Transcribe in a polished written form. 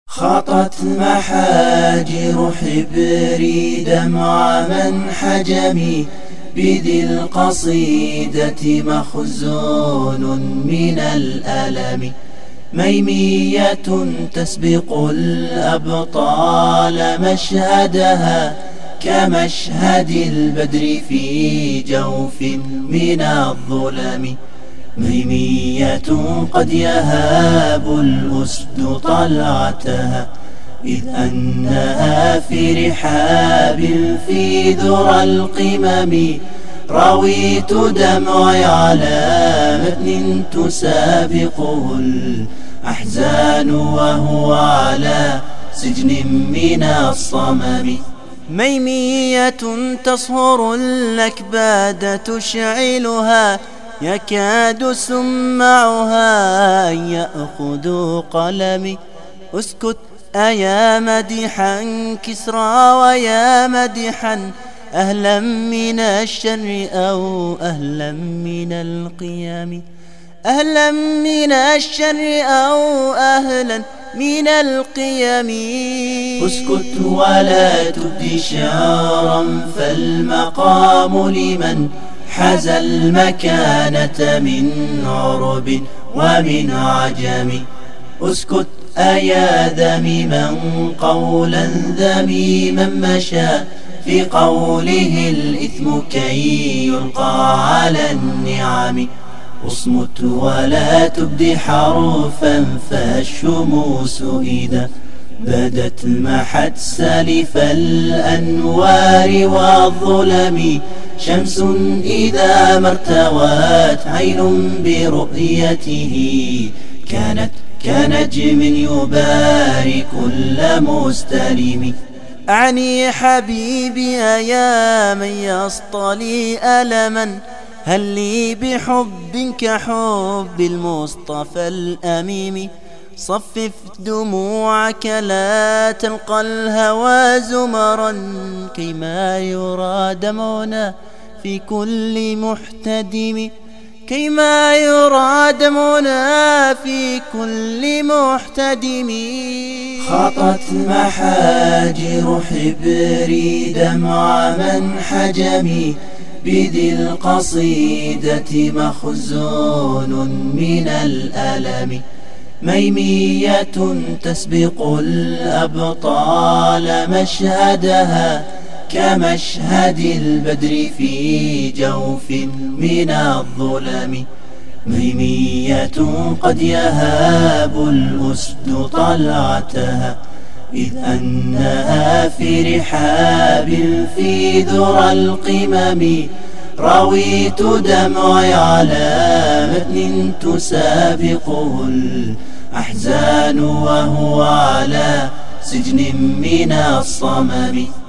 خطت محاجر حبري دمع من حجمي بذي القصيدة مخزون من الألم. ميمية تسبق الأبطال مشهدها كمشهد البدر في جوف من الظلم. ميمية قد يهاب الأسد طلعتها إذ أنها في رحاب في ذرى القمم. رويت دمعي على متن تسابقه الأحزان وهو على سجن من الصمم. ميمية تصهر الأكباد تشعلها يكاد سمعها أن يأخذ قلمي. اسكت أيا مدحا كسرى ويا مدحا أهلا من الشر أو أهلا من القيام. أهلا من الشر أو أهلا من القيام. اسكت ولا تبدي شعرا فالمقام لمن حز المكانة من عرب ومن عجم. اسكت أيا ذميما قولا ذميما مشى في قوله الإثم كي يلقى على النعم. اصمت ولا تبدي حرفا فالشموس إذا بدت محت سلف الأنوار والظلم. شمس إذا ما ارتوت عين برؤيته كانت كنجم يباري كل مستلم. أعني حبيبي يا من يصطلي ألما هل لي بحب كحب المصطفى الأميم. صفف دموعك لا تلقى الهوى زمرا كيما يرى دمعنا في كل محتدم. كيما يرى دمعنا في كل محتدم. خطت محاجر حبري دمع من حجمي بذي القصيدة مخزون من الألم. ميمية تسبق الأبطال مشهدها كمشهد البدر في جوف من الظلم. ميمية قد يهاب الأسد طلعتها إذ أنها في رحاب في ذرى القمم. رويت دمعي على متن تسابقه الأحزان وهو على سجن من الصمم.